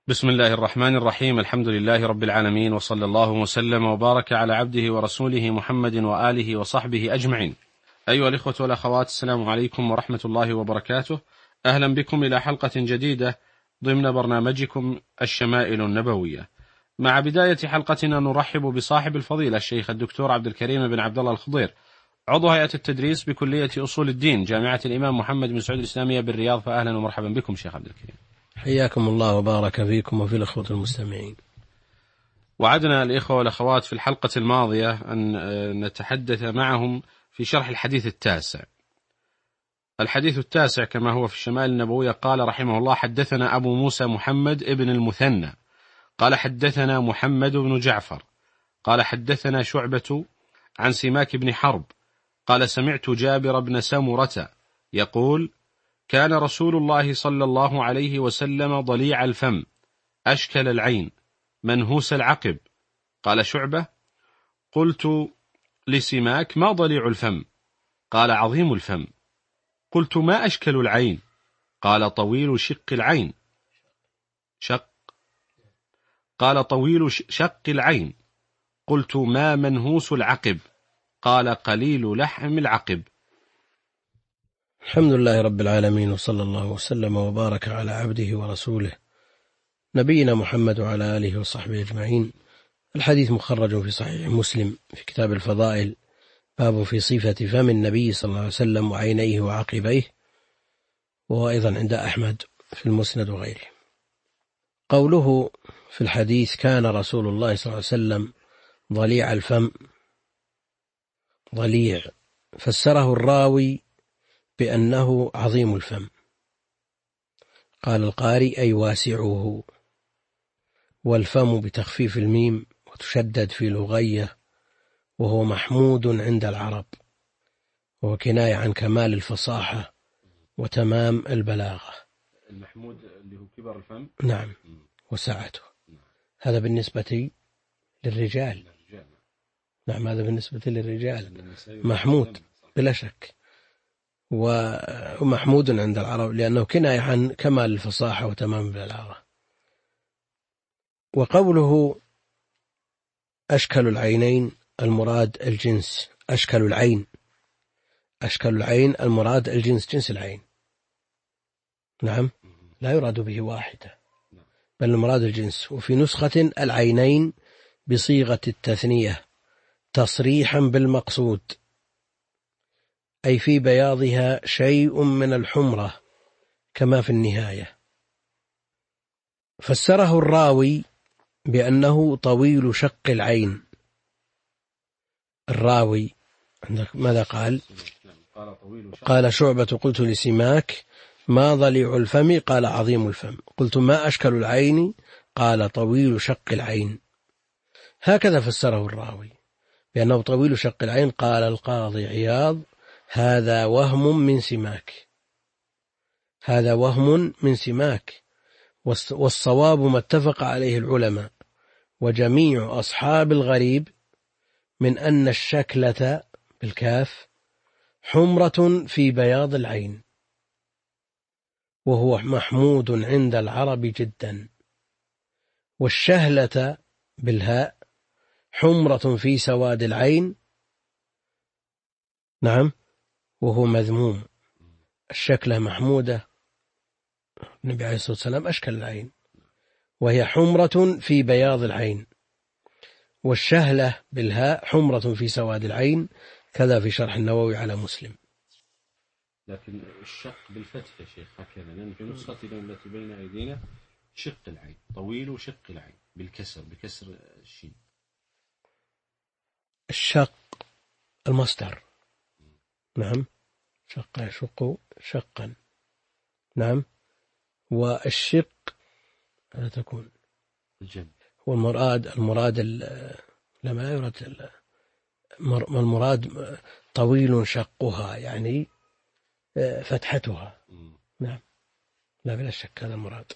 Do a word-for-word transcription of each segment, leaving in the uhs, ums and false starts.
بسم الله الرحمن الرحيم. الحمد لله رب العالمين، وصلى الله وسلم وبارك على عبده ورسوله محمد وآله وصحبه أجمعين. أيها الإخوة والأخوات، السلام عليكم ورحمة الله وبركاته. أهلا بكم إلى حلقة جديدة ضمن برنامجكم الشمائل النبوية. مع بداية حلقتنا نرحب بصاحب الفضيلة الشيخ الدكتور عبد الكريم بن عبد الله الخضير، عضو هيئة التدريس بكلية أصول الدين جامعة الإمام محمد بن سعود الإسلامية بالرياض. فأهلا ومرحبا بكم شيخ عبد الكريم. حياكم الله وبارك فيكم وفي الأخوة المستمعين. وعدنا الإخوة والأخوات في الحلقة الماضية أن نتحدث معهم في شرح الحديث التاسع. الحديث التاسع كما هو في الشمائل النبوية: قال رحمه الله: حدثنا أبو موسى محمد ابن المثنى قال حدثنا محمد بن جعفر قال حدثنا شعبة عن سماك بن حرب قال سمعت جابر بن سمرة يقول: كان رسول الله صلى الله عليه وسلم ضليع الفم أشكل العين منهوس العقب. قال شعبة: قلت لسماك: ما ضليع الفم؟ قال: عظيم الفم. قلت: ما أشكل العين؟ قال: طويل شق العين. شق قال: طويل شق العين. قلت: ما منهوس العقب؟ قال: قليل لحم العقب. الحمد لله رب العالمين، وصلى الله وسلم وبارك على عبده ورسوله نبينا محمد وعلى آله وصحبه أجمعين. الحديث مخرج في صحيح مسلم في كتاب الفضائل، باب في صفة فم النبي صلى الله عليه وسلم وعينيه وعقبيه، وأيضا عند أحمد في المسند وغيره. قوله في الحديث: كان رسول الله صلى الله عليه وسلم ضليع الفم، ضليع فسره الراوي بأنه عظيم الفم. قال القارئ: أي واسعه، والفم بتخفيف الميم وتشدد في لغية، وهو محمود عند العرب، وهو كناية عن كمال الفصاحة وتمام البلاغة. المحمود اللي هو كبر الفم. نعم، وسعته. هذا بالنسبة للرجال. نعم، هذا بالنسبة للرجال محمود بلا شك، ومحمود عند العرب لأنه كناية عن كمال الفصاحة وتمام البلاغة. وقوله أشكل العينين المراد الجنس، أشكل العين أشكل العين المراد الجنس، جنس العين. نعم، لا يراد به واحدة بل المراد الجنس. وفي نسخة العينين بصيغة التثنية تصريحا بالمقصود، أي في بياضها شيء من الحمرة كما في النهاية. فسره الراوي بأنه طويل شق العين. الراوي ماذا قال؟ قال شعبة: قلت لسماك: ما ضليع الفم؟ قال: عظيم الفم. قلت: ما أشكل العين؟ قال: طويل شق العين. هكذا فسره الراوي بأنه طويل شق العين. قال القاضي عياض: هذا وهم من سماك هذا وهم من سماك والصواب ما اتفق عليه العلماء وجميع أصحاب الغريب من أن الشكلة بالكاف حمرة في بياض العين، وهو محمود عند العرب جدا، والشهلة بالهاء حمرة في سواد العين. نعم، وهو مذموم. الشكلة محمودة، النبي عليه الصلاة والسلام أشكل العين، وهي حمرة في بياض العين. والشهلة بالهاء حمرة في سواد العين، كذا في شرح النووي على مسلم. لكن الشق بالفتح يا شيخ هكذا، لأن في نسخة التي بين أيدينا شق العين، طويل شق العين بالكسر، بكسر الشين. الشق المصدر. نعم، شق يشق شقا. نعم، والشق هذا تكون الجنب. والمراد المراد لما يراد المراد طويل شقها، يعني فتحتها. نعم، لا بلا شك هذا المراد.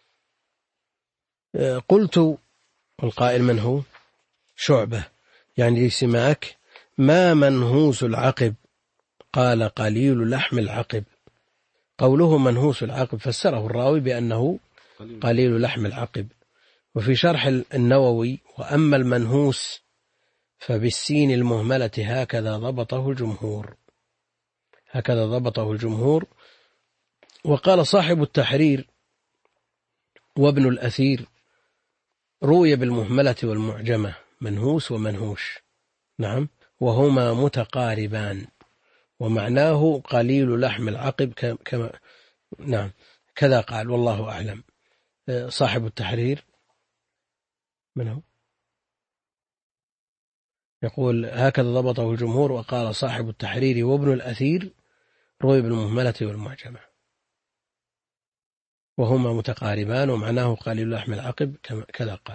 قلت، والقائل من هو؟ شعبة، يعني لسماك: ما منهوس العقب؟ قال: قليل لحم العقب. قوله منهوس العقب فسره الراوي بأنه قليل لحم العقب. وفي شرح النووي وأما المنهوس فبالسين المهملة هكذا ضبطه الجمهور، هكذا ضبطه الجمهور. وقال صاحب التحرير وابن الأثير روي بالمهملة والمعجمة منهوس ومنهوش، نعم، وهما متقاربان، ومعناه قليل لحم العقب كما نعم كذا قال، والله أعلم. صاحب التحرير من هو؟ يقول هكذا ضبطه الجمهور. وقال صاحب التحرير وابن الأثير روي بالمهملة والمعجمة وهما متقاربان، ومعناه قليل لحم العقب كذا قال.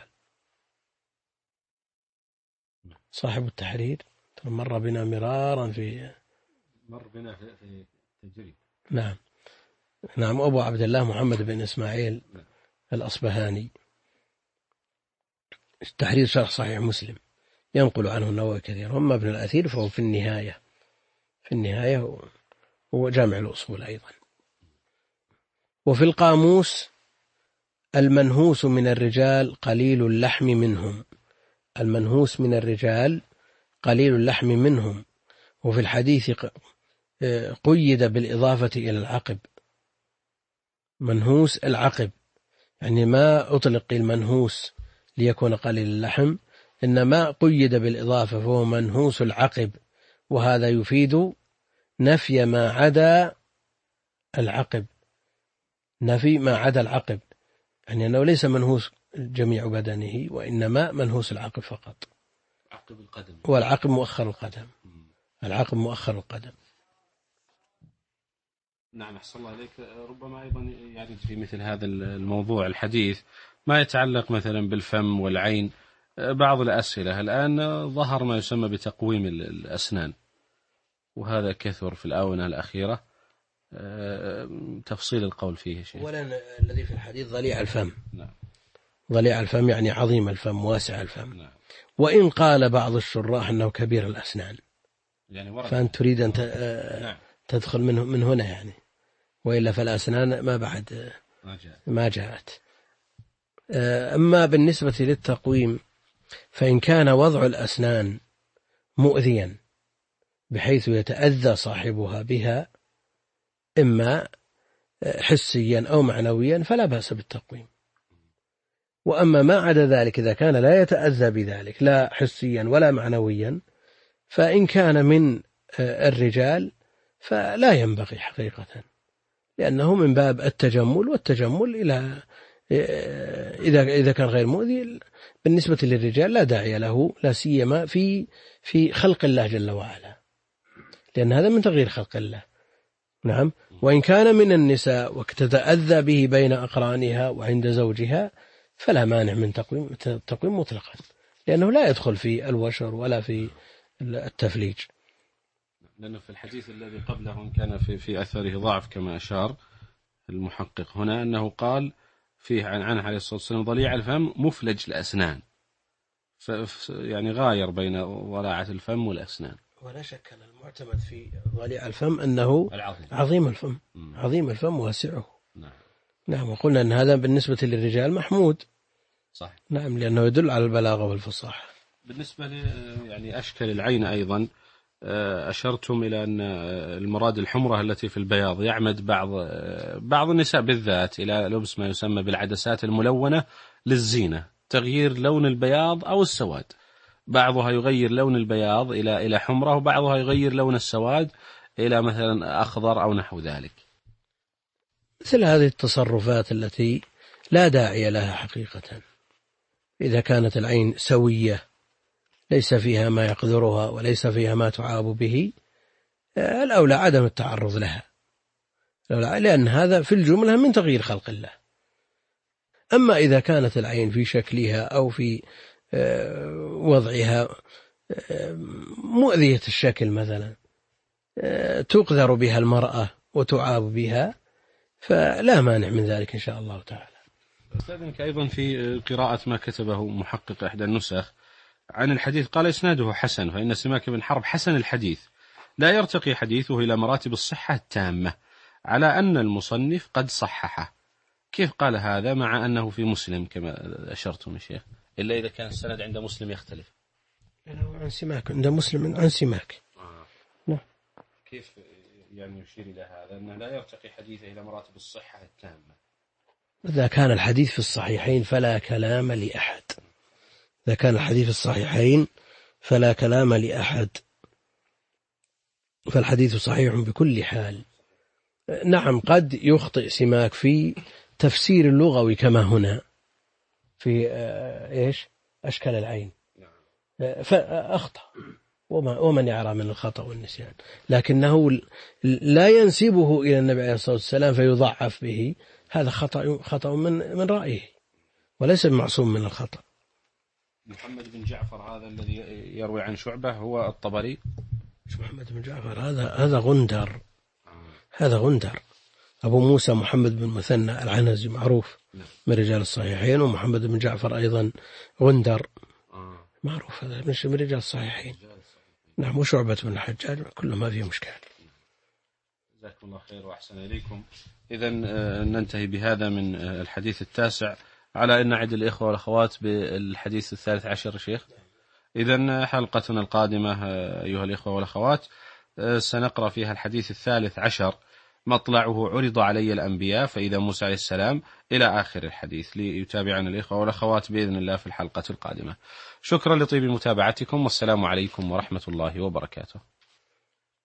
صاحب التحرير مر بنا مرارا في مر بنا في التجريد. نعم نعم أبو عبد الله محمد بن إسماعيل الأصبهاني، التحرير شرح صحيح مسلم، ينقل عنه النووي كثير. وأما ابن الأثير فهو في النهاية، في النهاية هو جامع الأصول أيضا. وفي القاموس المنهوس من الرجال قليل اللحم منهم، المنهوس من الرجال قليل اللحم منهم. وفي الحديث قيد بالإضافة إلى العقب، منهوس العقب، يعني ما أطلق المنهوس ليكون قليل اللحم، إنما قيد بالإضافة فهو منهوس العقب، وهذا يفيد نفي ما عدا العقب، نفي ما عدا العقب، يعني أنه ليس منهوس جميع بدنه، وإنما منهوس العقب فقط. عقب القدم، والعقب مؤخر القدم، العقب مؤخر القدم. نعم أحسن الله عليك. ربما أيضا يعني في مثل هذا الموضوع الحديث ما يتعلق مثلا بالفم والعين بعض الأسئلة. الآن ظهر ما يسمى بتقويم الأسنان، وهذا كثر في الآونة الأخيرة، تفصيل القول فيه شيء. أولا الذي في الحديث ضليع الفم، نعم. ضليع الفم يعني عظيم الفم واسع الفم. نعم. وإن قال بعض الشراح أنه كبير الأسنان، يعني فأنت تريد أن نعم. تدخل منه من هنا يعني، وإلا فالأسنان ما بعد ما جاءت. أما بالنسبة للتقويم فإن كان وضع الأسنان مؤذيا بحيث يتأذى صاحبها بها إما حسيا أو معنويا فلا بأس بالتقويم. وأما ما عدا ذلك إذا كان لا يتأذى بذلك لا حسيا ولا معنويا، فإن كان من الرجال فلا ينبغي حقيقة، لأنه من باب التجمل، والتجمل إلى إذا إذا كان غير مؤذي بالنسبة للرجال لا داعي له، لا سيما في في خلق الله جل وعلا، لأن هذا من تغيير خلق الله. نعم. وإن كان من النساء وتتأذى به بين أقرانها وعند زوجها فلا مانع من تقويم التقويم مطلقا، لأنه لا يدخل في الوشر ولا في التفليج. لأنه في الحديث الذي قبله كان في في أثره ضعف كما أشار المحقق هنا، أنه قال فيه عن عنه عليه الصلاة والسلام ضليع الفم مفلج الأسنان، يعني غاير بين ضلاعة الفم والأسنان. ولا شك أن المعتمد في ضليع الفم أنه العظيم. عظيم الفم، م. عظيم الفم واسعه. نعم. نعم. وقلنا أن هذا بالنسبة للرجال محمود. صح. نعم، لأنه يدل على البلاغة والفصاحة. بالنسبة ل يعني أشكال العين أيضا أشرتم إلى أن المراد الحمرة التي في البياض، يعمد بعض بعض النساء بالذات إلى لبس ما يسمى بالعدسات الملونة للزينة، تغيير لون البياض أو السواد، بعضها يغير لون البياض إلى إلى حمرة، وبعضها يغير لون السواد إلى مثلا أخضر أو نحو ذلك. مثل هذه التصرفات التي لا داعي لها حقيقة، إذا كانت العين سوية ليس فيها ما يقدرها وليس فيها ما تعاب به، الأولى عدم التعرض لها، لأن هذا في الجملة من تغيير خلق الله. أما إذا كانت العين في شكلها أو في وضعها مؤذية الشكل مثلا تقذر بها المرأة وتعاب بها، فلا مانع من ذلك إن شاء الله تعالى. أستاذنك أيضا في قراءة ما كتبه محقق إحدى النسخ عن الحديث، قال إسناده حسن، فإن سماك بن حرب حسن الحديث لا يرتقي حديثه إلى مراتب الصحة التامة، على أن المصنف قد صححه، كيف قال هذا مع أنه في مسلم كما أشرتم يا شيخ، إلا إذا كان السند عند مسلم يختلف؟ عن سماك، عند مسلم عن سماك. آه. نعم. كيف يعني يشير إلى هذا أنه لا يرتقي حديثه إلى مراتب الصحة التامة؟ إذا كان الحديث في الصحيحين فلا كلام لأحد، إذا كان الحديث في الصحيحين فلا كلام لأحد، فالحديث صحيح بكل حال. نعم قد يخطئ سماك في تفسير اللغوي كما هنا في إيش أشكال العين، فأخطأ ومن يعرى من الخطأ والنسيان، لكنه لا ينسبه إلى النبي عليه الصلاة والسلام فيضعف به، هذا خطأ خطأ من من رأيه وليس معصوم من الخطأ. محمد بن جعفر هذا الذي يروي عن شعبة هو الطبري؟ محمد بن جعفر هذا هذا غندر، هذا غندر. أبو موسى محمد بن مثنى العنزي معروف من رجال الصحيحين، ومحمد بن جعفر أيضا غندر معروف، هذا من رجال الصحيحين. نعم. وشعبة بن الحجاج كله ما فيه مشكلة. جزاكم الله خير وأحسن إليكم. إذن ننتهي بهذا من الحديث التاسع، على أن نعد الإخوة والأخوات بالحديث الثالث عشر شيخ. إذن حلقتنا القادمة أيها الإخوة والأخوات سنقرأ فيها الحديث الثالث عشر، مطلعه عرض علي الأنبياء فإذا موسى عليه السلام، إلى آخر الحديث، ليتابعنا الإخوة والأخوات بإذن الله في الحلقة القادمة. شكرا لطيب متابعتكم، والسلام عليكم ورحمة الله وبركاته.